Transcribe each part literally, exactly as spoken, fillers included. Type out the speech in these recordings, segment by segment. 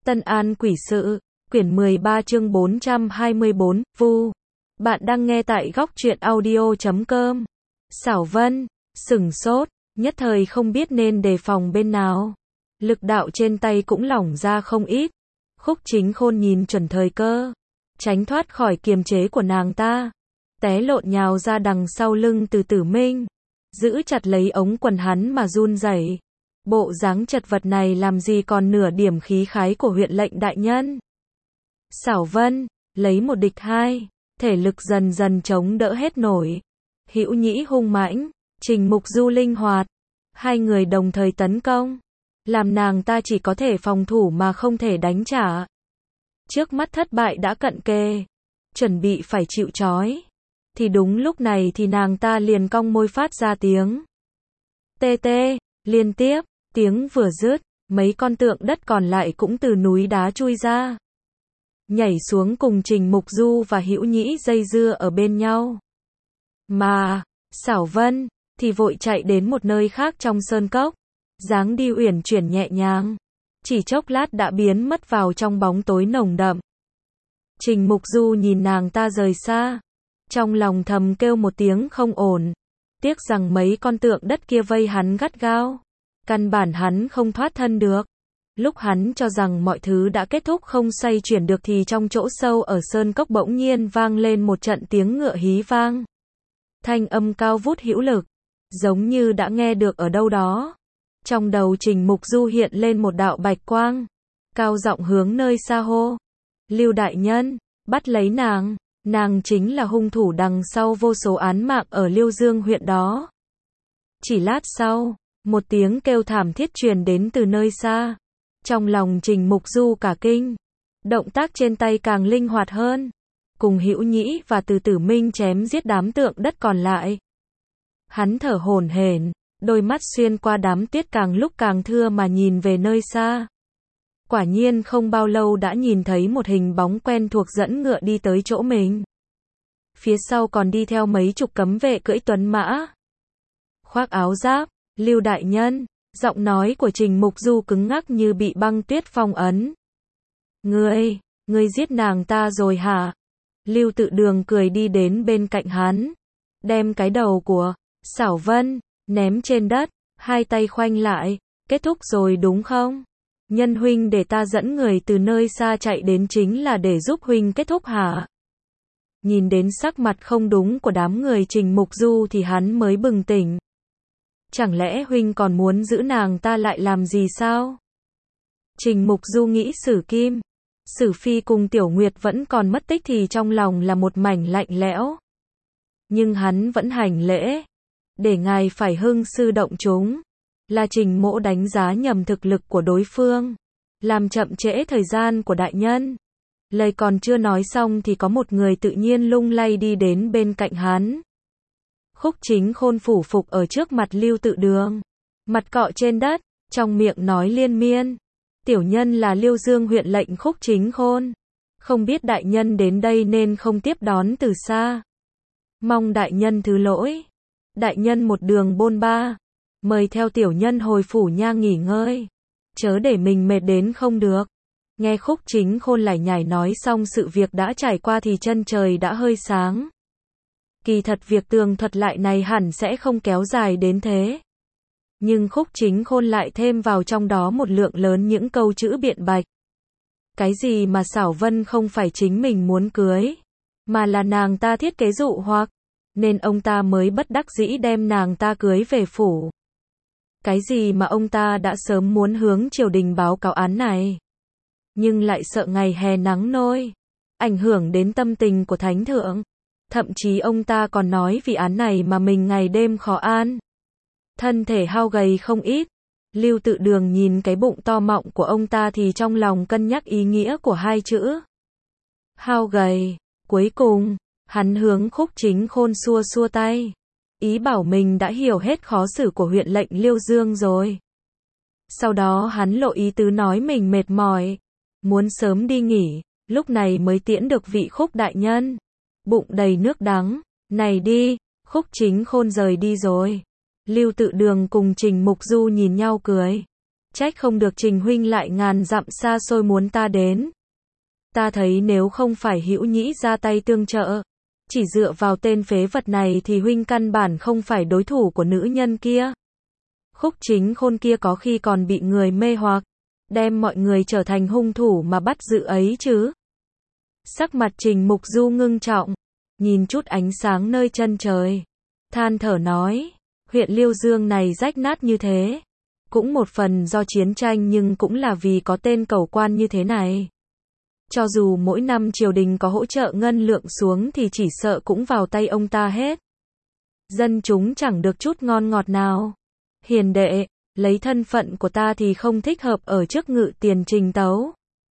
Tân An Quỷ Sự, quyển mười ba chương bốn trăm hai mươi bốn, Vu. Bạn đang nghe tại góc truyện audio chấm com. Xảo Vân, sửng sốt, nhất thời không biết nên đề phòng bên nào. Lực đạo trên tay cũng lỏng ra không ít. Khúc Chính Khôn nhìn chuẩn thời cơ, tránh thoát khỏi kiềm chế của nàng ta, té lộn nhào ra đằng sau lưng Từ Tử Minh, giữ chặt lấy ống quần hắn mà run rẩy. Bộ dáng chật vật này làm gì còn nửa điểm khí khái của huyện lệnh đại nhân. Xảo Vân, lấy một địch hai, thể lực dần dần chống đỡ hết nổi. Hữu Nhĩ hung mãnh, Trình Mục Du linh hoạt, hai người đồng thời tấn công, làm nàng ta chỉ có thể phòng thủ mà không thể đánh trả. Trước mắt thất bại đã cận kề, chuẩn bị phải chịu trói, thì đúng lúc này thì nàng ta liền cong môi phát ra tiếng tê tê, liên tiếp. Tiếng vừa dứt, mấy con tượng đất còn lại cũng từ núi đá chui ra, nhảy xuống cùng Trình Mục Du và Hữu Nhĩ dây dưa ở bên nhau. Mà, Xảo Vân, thì vội chạy đến một nơi khác trong sơn cốc, dáng đi uyển chuyển nhẹ nhàng, chỉ chốc lát đã biến mất vào trong bóng tối nồng đậm. Trình Mục Du nhìn nàng ta rời xa, trong lòng thầm kêu một tiếng không ổn, tiếc rằng mấy con tượng đất kia vây hắn gắt gao, căn bản hắn không thoát thân được. Lúc hắn cho rằng mọi thứ đã kết thúc không xoay chuyển được thì trong chỗ sâu ở sơn cốc bỗng nhiên vang lên một trận tiếng ngựa hí vang. Thanh âm cao vút hữu lực, giống như đã nghe được ở đâu đó. Trong đầu Trình Mục Du hiện lên một đạo bạch quang, cao giọng hướng nơi xa hô: Lưu đại nhân, bắt lấy nàng, nàng chính là hung thủ đằng sau vô số án mạng ở Liêu Dương huyện đó. Chỉ lát sau, một tiếng kêu thảm thiết truyền đến từ nơi xa. Trong lòng Trình Mục Du cả kinh, động tác trên tay càng linh hoạt hơn, cùng Hữu Nhĩ và Từ Tử Minh chém giết đám tượng đất còn lại. Hắn thở hổn hển, đôi mắt xuyên qua đám tuyết càng lúc càng thưa mà nhìn về nơi xa. Quả nhiên không bao lâu đã nhìn thấy một hình bóng quen thuộc dẫn ngựa đi tới chỗ mình. Phía sau còn đi theo mấy chục cấm vệ cưỡi tuấn mã, khoác áo giáp. Lưu đại nhân, giọng nói của Trình Mục Du cứng ngắc như bị băng tuyết phong ấn. Ngươi, ngươi giết nàng ta rồi hả? Lưu Tự Đường cười đi đến bên cạnh hắn, đem cái đầu của Xảo Vân ném trên đất, hai tay khoanh lại. Kết thúc rồi đúng không? Nhân huynh để ta dẫn người từ nơi xa chạy đến chính là để giúp huynh kết thúc hả? Nhìn đến sắc mặt không đúng của đám người Trình Mục Du thì hắn mới bừng tỉnh. Chẳng lẽ huynh còn muốn giữ nàng ta lại làm gì sao? Trình Mục Du nghĩ Sử Kim, Sử Phi cùng Tiểu Nguyệt vẫn còn mất tích thì trong lòng là một mảnh lạnh lẽo. Nhưng hắn vẫn hành lễ, để ngài phải hưng sư động chúng. Là Trình Mỗ đánh giá nhầm thực lực của đối phương, làm chậm trễ thời gian của đại nhân. Lời còn chưa nói xong thì có một người tự nhiên lung lay đi đến bên cạnh hắn. Khúc Chính Khôn phủ phục ở trước mặt Lưu Tự Đường, mặt cọ trên đất, trong miệng nói liên miên: Tiểu nhân là Liêu Dương huyện lệnh Khúc Chính Khôn, không biết đại nhân đến đây nên không tiếp đón từ xa, mong đại nhân thứ lỗi. Đại nhân một đường bôn ba, mời theo tiểu nhân hồi phủ nha nghỉ ngơi, chớ để mình mệt đến không được. Nghe Khúc Chính Khôn lải nhải nói xong sự việc đã trải qua thì chân trời đã hơi sáng. Kỳ thật việc tường thuật lại này hẳn sẽ không kéo dài đến thế. Nhưng Khúc Chính Khôn lại thêm vào trong đó một lượng lớn những câu chữ biện bạch. Cái gì mà Xảo Vân không phải chính mình muốn cưới, mà là nàng ta thiết kế dụ hoặc, nên ông ta mới bất đắc dĩ đem nàng ta cưới về phủ. Cái gì mà ông ta đã sớm muốn hướng triều đình báo cáo án này, nhưng lại sợ ngày hè nắng nôi, ảnh hưởng đến tâm tình của thánh thượng. Thậm chí ông ta còn nói vì án này mà mình ngày đêm khó an, thân thể hao gầy không ít. Lưu Tự Đường nhìn cái bụng to mọng của ông ta thì trong lòng cân nhắc ý nghĩa của hai chữ hao gầy. Cuối cùng, hắn hướng Khúc Chính Khôn xua xua tay, ý bảo mình đã hiểu hết khó xử của huyện lệnh Liêu Dương rồi. Sau đó hắn lộ ý tứ nói mình mệt mỏi, muốn sớm đi nghỉ, lúc này mới tiễn được vị Khúc đại nhân. Bụng đầy nước đắng, này đi. Khúc Chính Khôn rời đi rồi. Lưu Tự Đường cùng Trình Mục Du nhìn nhau cười. Trách không được Trình huynh lại ngàn dặm xa xôi muốn ta đến. Ta thấy nếu không phải Hữu Nhĩ ra tay tương trợ, chỉ dựa vào tên phế vật này thì huynh căn bản không phải đối thủ của nữ nhân kia. Khúc Chính Khôn kia có khi còn bị người mê hoặc, đem mọi người trở thành hung thủ mà bắt giữ ấy chứ. Sắc mặt Trình Mục Du ngưng trọng, nhìn chút ánh sáng nơi chân trời, than thở nói, huyện Liêu Dương này rách nát như thế, cũng một phần do chiến tranh nhưng cũng là vì có tên cẩu quan như thế này. Cho dù mỗi năm triều đình có hỗ trợ ngân lượng xuống thì chỉ sợ cũng vào tay ông ta hết. Dân chúng chẳng được chút ngon ngọt nào. Hiền đệ, lấy thân phận của ta thì không thích hợp ở trước ngự tiền Trình tấu.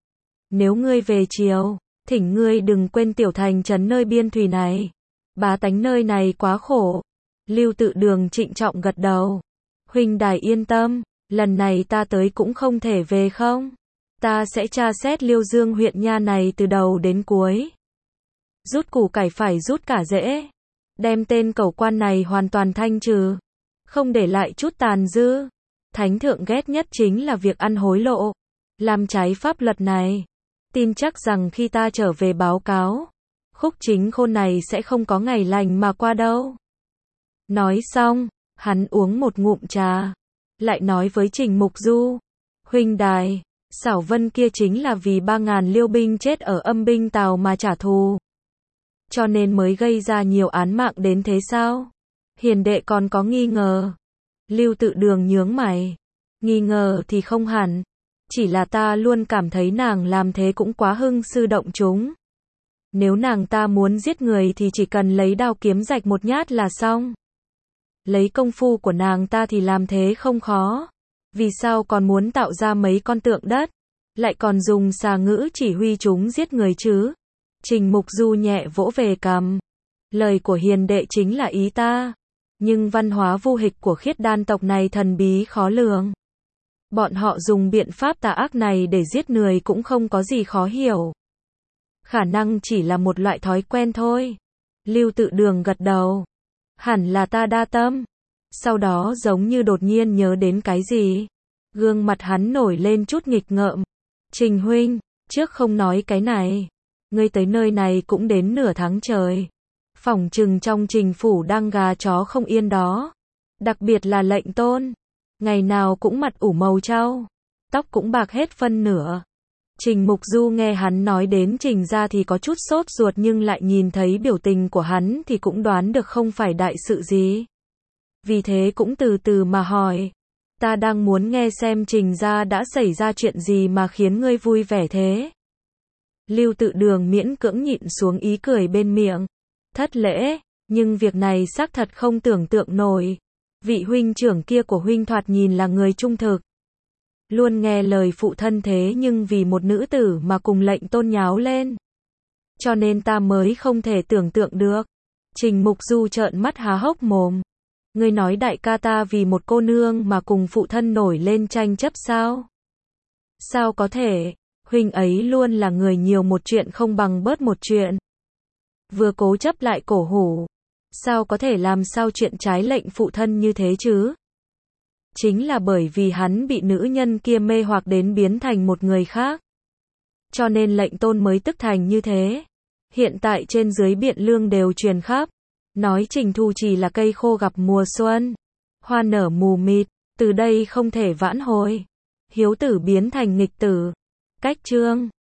Nếu ngươi về triều, thỉnh ngươi đừng quên tiểu thành trấn nơi biên thủy này. Bá tánh nơi này quá khổ. Lưu Tự Đường trịnh trọng gật đầu. Huynh đài yên tâm, lần này ta tới cũng không thể về không? Ta sẽ tra xét Liêu Dương huyện nha này từ đầu đến cuối. Rút củ cải phải rút cả rễ. Đem tên cẩu quan này hoàn toàn thanh trừ. Không để lại chút tàn dư. Thánh thượng ghét nhất chính là việc ăn hối lộ. Làm trái pháp luật này. Tin chắc rằng khi ta trở về báo cáo, Khúc Chính Khôn này sẽ không có ngày lành mà qua đâu. Nói xong, hắn uống một ngụm trà. Lại nói với Trình Mục Du. Huynh đài, Xảo Vân kia chính là vì ba ngàn liêu binh chết ở âm binh Tào mà trả thù. Cho nên mới gây ra nhiều án mạng đến thế sao? Hiền đệ còn có nghi ngờ. Lưu Tự Đường nhướng mày. Nghi ngờ thì không hẳn. Chỉ là ta luôn cảm thấy nàng làm thế cũng quá hưng sư động chúng. Nếu nàng ta muốn giết người thì chỉ cần lấy đao kiếm rạch một nhát là xong. Lấy công phu của nàng ta thì làm thế không khó. Vì sao còn muốn tạo ra mấy con tượng đất, lại còn dùng xà ngữ chỉ huy chúng giết người chứ? Trình Mục Du nhẹ vỗ về cằm. Lời của hiền đệ chính là ý ta. Nhưng văn hóa vô hịch của khiết đan tộc này thần bí khó lường. Bọn họ dùng biện pháp tà ác này để giết người cũng không có gì khó hiểu. Khả năng chỉ là một loại thói quen thôi. Lưu Tự Đường gật đầu. Hẳn là ta đa tâm. Sau đó giống như đột nhiên nhớ đến cái gì. Gương mặt hắn nổi lên chút nghịch ngợm. Trình huynh, trước không nói cái này. Ngươi tới nơi này cũng đến nửa tháng trời. Phỏng chừng trong Trình phủ đang gà chó không yên đó. Đặc biệt là lệnh tôn. Ngày nào cũng mặt ủ màu trao. Tóc cũng bạc hết phân nửa. Trình Mục Du nghe hắn nói đến Trình gia thì có chút sốt ruột nhưng lại nhìn thấy biểu tình của hắn thì cũng đoán được không phải đại sự gì. Vì thế cũng từ từ mà hỏi. Ta đang muốn nghe xem Trình gia đã xảy ra chuyện gì mà khiến ngươi vui vẻ thế. Lưu Tự Đường miễn cưỡng nhịn xuống ý cười bên miệng. Thất lễ, nhưng việc này xác thật không tưởng tượng nổi. Vị huynh trưởng kia của huynh thoạt nhìn là người trung thực. Luôn nghe lời phụ thân thế nhưng vì một nữ tử mà cùng lệnh tôn nháo lên. Cho nên ta mới không thể tưởng tượng được. Trình Mục Du trợn mắt há hốc mồm. Ngươi nói đại ca ta vì một cô nương mà cùng phụ thân nổi lên tranh chấp sao? Sao có thể, huynh ấy luôn là người nhiều một chuyện không bằng bớt một chuyện. Vừa cố chấp lại cổ hủ. Sao có thể làm sao chuyện trái lệnh phụ thân như thế chứ? Chính là bởi vì hắn bị nữ nhân kia mê hoặc đến biến thành một người khác. Cho nên lệnh tôn mới tức thành như thế. Hiện tại trên dưới Biện Lương đều truyền khắp. Nói Trình Thu chỉ là cây khô gặp mùa xuân. Hoa nở mù mịt, từ đây không thể vãn hồi. Hiếu tử biến thành nghịch tử. Cách chương